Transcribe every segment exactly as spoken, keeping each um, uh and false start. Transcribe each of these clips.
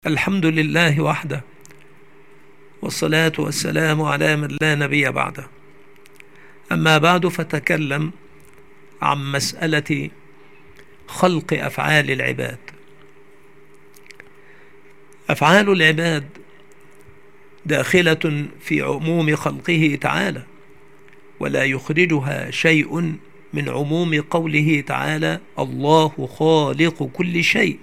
الحمد لله وحده، والصلاة والسلام على من لا نبي بعده. أما بعد، فتكلم عن مسألة خلق أفعال العباد. أفعال العباد داخلة في عموم خلقه تعالى، ولا يخرجها شيء من عموم قوله تعالى: الله خالق كل شيء،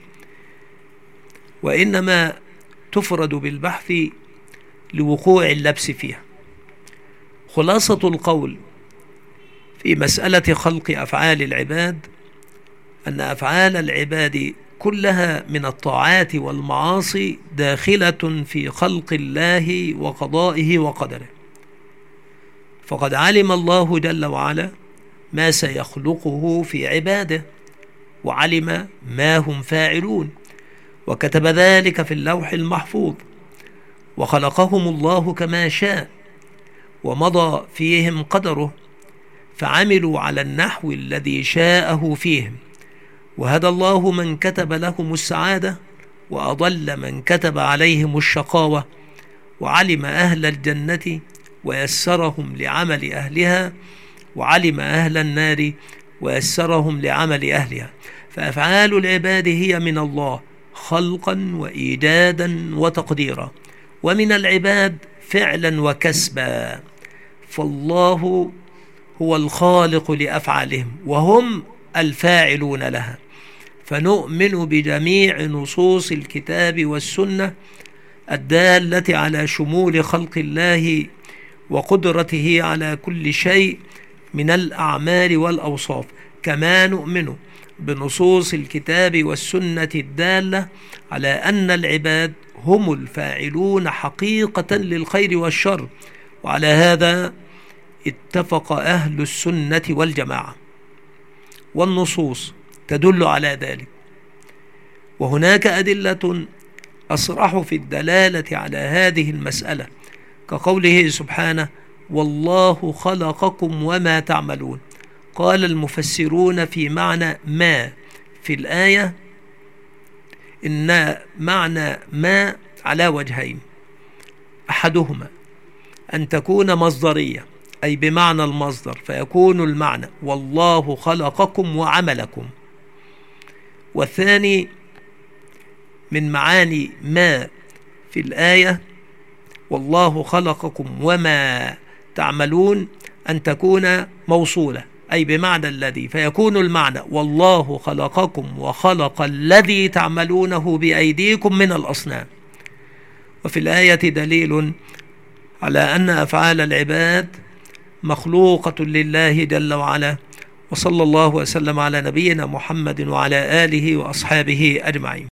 وإنما تفرد بالبحث لوقوع اللبس فيها. خلاصة القول في مسألة خلق أفعال العباد أن أفعال العباد كلها من الطاعات والمعاصي داخلة في خلق الله وقضائه وقدره، فقد علم الله جل وعلا ما سيخلقه في عباده، وعلم ما هم فاعلون، وكتب ذلك في اللوح المحفوظ، وخلقهم الله كما شاء، ومضى فيهم قدره، فعملوا على النحو الذي شاءه فيهم، وهدى الله من كتب لهم السعادة، وأضل من كتب عليهم الشقاوة، وعلم أهل الجنة ويسرهم لعمل أهلها، وعلم أهل النار ويسرهم لعمل أهلها. فأفعال العباد هي من الله خلقا وإيجادا وتقديرا، ومن العباد فعلا وكسبا، فالله هو الخالق لأفعالهم وهم الفاعلون لها. فنؤمن بجميع نصوص الكتاب والسنة الدالة على شمول خلق الله وقدرته على كل شيء من الأعمال والأوصاف، كما نؤمن بنصوص الكتاب والسنة الدالة على أن العباد هم الفاعلون حقيقة للخير والشر، وعلى هذا اتفق أهل السنة والجماعة، والنصوص تدل على ذلك. وهناك أدلة أصرح في الدلالة على هذه المسألة، كقوله سبحانه: والله خلقكم وما تعملون. قال المفسرون في معنى ما في الآية إن معنى ما على وجهين: أحدهما أن تكون مصدرية، أي بمعنى المصدر، فيكون المعنى والله خلقكم وعملكم. والثاني من معاني ما في الآية والله خلقكم وما تعملون أن تكون موصولة، أي بمعنى الذي، فيكون المعنى والله خلقكم وخلق الذي تعملونه بأيديكم من الأصنام. وفي الآية دليل على أن أفعال العباد مخلوقة لله جل وعلا. وصلى الله وسلم على نبينا محمد وعلى آله وأصحابه أجمعين.